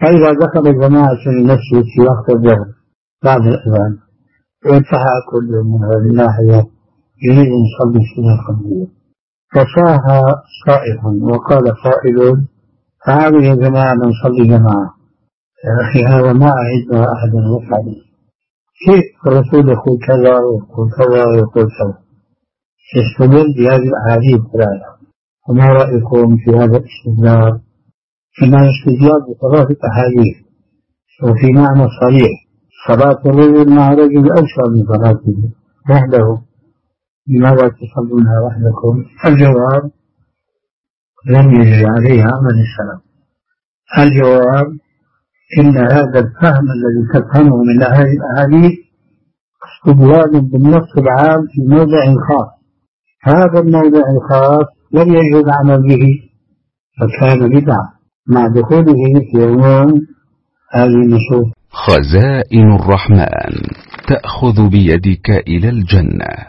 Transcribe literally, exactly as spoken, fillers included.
فإذا دخل الجماعة المسجد في وقت الظهر بعد الأذان وانتهى كل من هذه الناحية يريد أن يصلي السنة القبلية، فصاح صائح وقال قائل: تعالوا يا جماعة نصلي جماعة. يا أخي هذا ما أعد أحدا يفعل، كيف الرسول يقول كذا ويقول كذا ويقول كذا؟ يستدل بهذه الأحاديث الثلاثة. وما رأيكم في هذا الاستدلال؟ فيما استدلال بثلاثة أحاديث وفي معنى صريح: صلاة الرجل مع رجل أوسع من صلاته وحده، لماذا تصلونها وحدكم؟ الجواب: لم يجري عليه عمل السلف. الجواب: إن هذا الفهم الذي تفهمه من هذه الأحاديث استدلال بالنص العام في موضع خاص، هذا الموضع الخاص لم يجري العمل به فكان بدعة مع دخوله في عموم هذه النصوص. خزائن الرحمن تأخذ بيدك إلى الجنة.